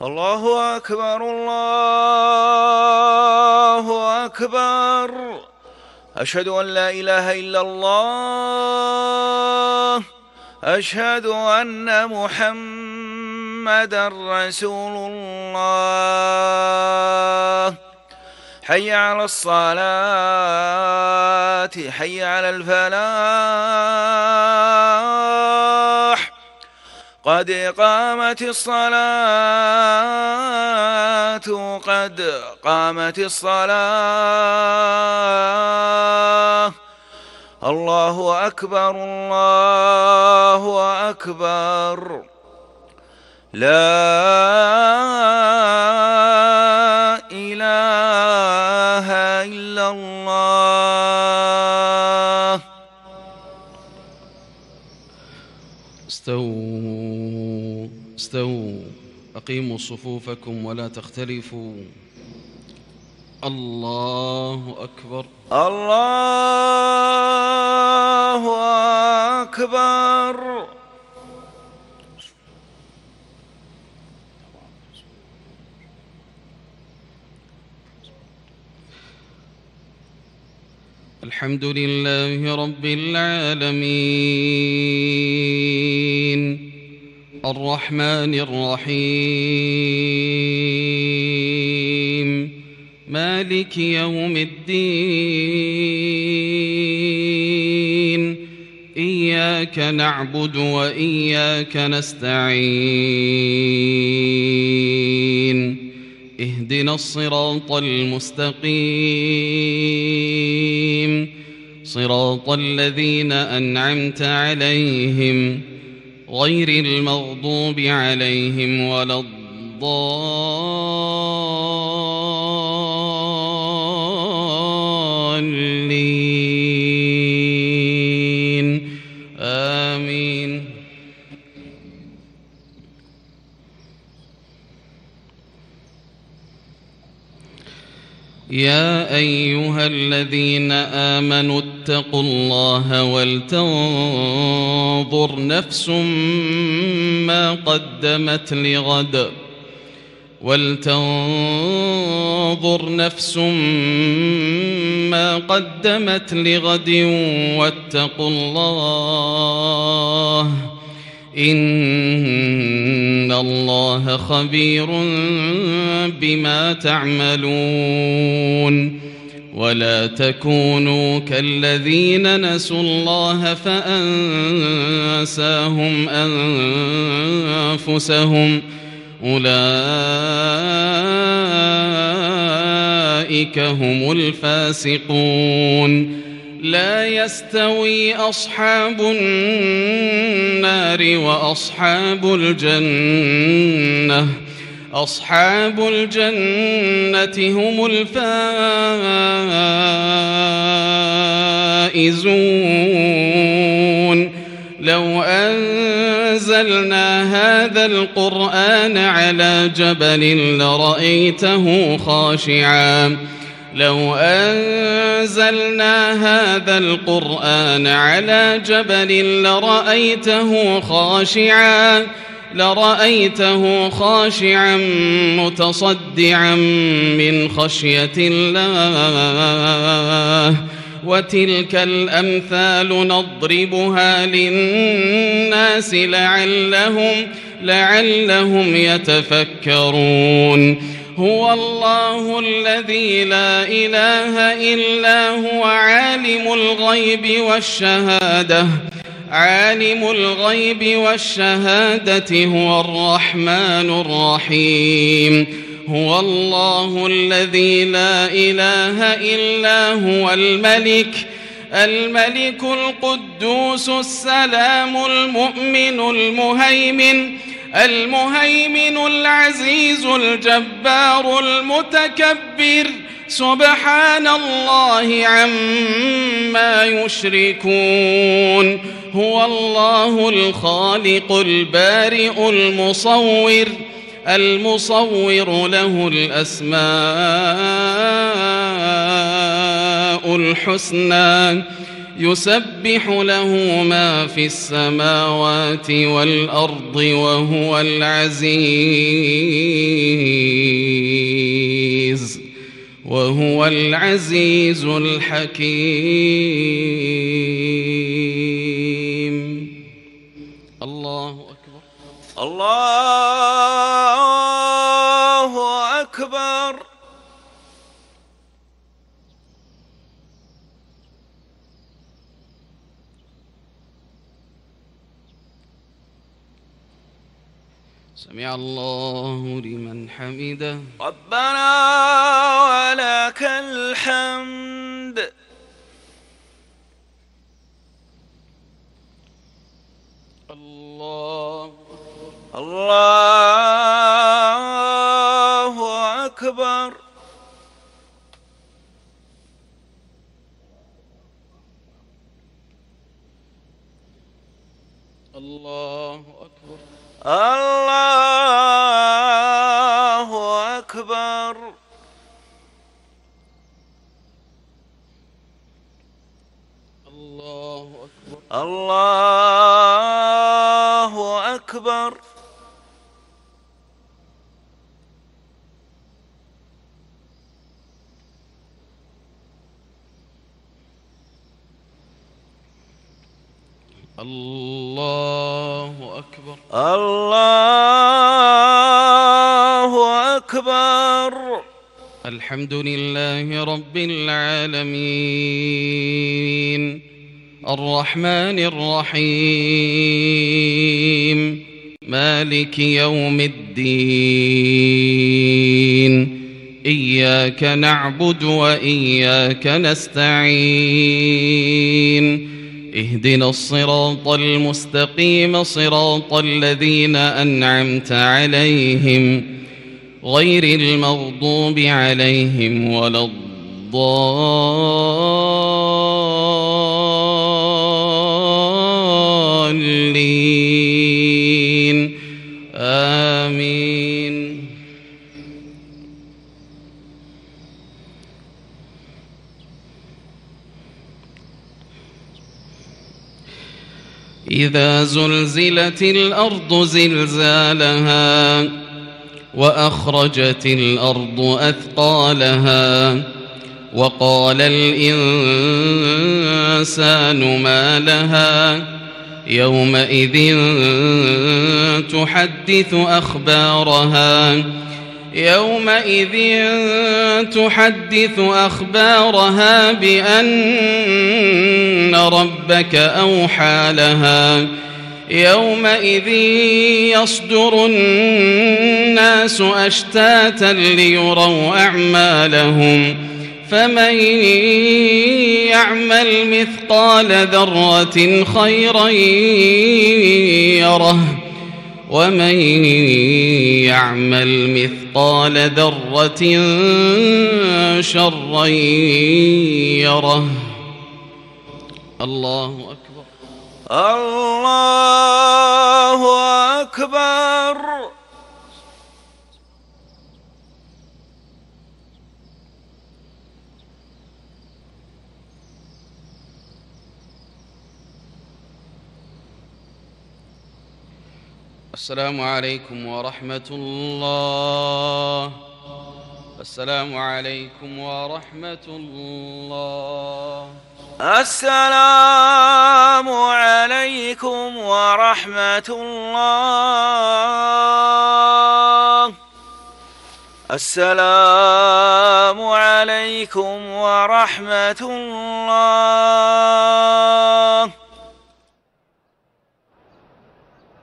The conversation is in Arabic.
الله أكبر الله أكبر. أشهد أن لا إله إلا الله. أشهد أن محمدا رسول الله. حي على الصلاة، حي على الفلاح، قد قامت الصلاة، قد قامت الصلاة. الله أكبر الله أكبر. لا إله إلا الله. استووا استووا، أقيموا صفوفكم ولا تختلفوا. الله أكبر الله أكبر. الحمد لله رب العالمين، الرحمن الرحيم، مالك يوم الدين. إياك نعبد وإياك نستعين. اهدنا الصراط المستقيم، صراط الذين أنعمت عليهم غير المغضوب عليهم ولا الضالين. آمين. يا أيها الذين آمنوا اتقوا الله ولتنظر نفس ما قدمت لغد، ولتنظر نفس ما قدمت لغد، واتقوا الله إن الله خبير بما تعملون. ولا تكونوا كالذين نسوا الله فأنساهم أنفسهم، أولئك هم الفاسقون. لا يستوي أصحاب النار وأصحاب الجنة، أصحاب الجنة هم الفائزون. لو أنزلنا هذا القرآن على جبل لرأيته خاشعا، لو أنزلنا هذا القرآن على جبل لرأيته خاشعا متصدعا من خشية الله. وتلك الأمثال نضربها للناس لعلهم يتفكرون. هو الله الذي لا إله إلا هو، عالم الغيب والشهادة، هو الرحمن الرحيم. هو الله الذي لا إله إلا هو، الملك القدوس السلام المؤمن المهيمن العزيز الجبار المتكبر. سبحان الله عما يشركون. هو الله الخالق البارئ المصور له الأسماء الحسنى. يسبح له ما في السماوات والأرض وهو العزيز الحكيم. الله أكبر. الله أكبر. سمع الله لمن حمده. ربنا ولك الحمد. الله أكبر. الله أكبر. الله أكبر. الله أكبر. الله أكبر. الله أكبر. الله أكبر. الحمد لله رب العالمين الرحمن الرحيم مالك يوم الدين إياك نعبد وإياك نستعين اهدنا الصراط المستقيم صراط الذين أنعمت عليهم غير المغضوب عليهم ولا الضالين آمين. إذا زلزلت الأرض زلزالها وأخرجت الأرض أثقالها وقال الإنسان ما لها يومئذ تحدث أخبارها بأن ربك أوحى لها يومئذ يصدر الناس أشتاتا ليروا أعمالهم فمن يعمل مثقال ذرة خيرا يره ومن يعمل مثقال ذرة شرا يره. الله أكبر. الله أكبر. السلام عليكم ورحمة الله. السلام عليكم ورحمة الله. السلام عليكم ورحمة الله. السلام عليكم ورحمة الله.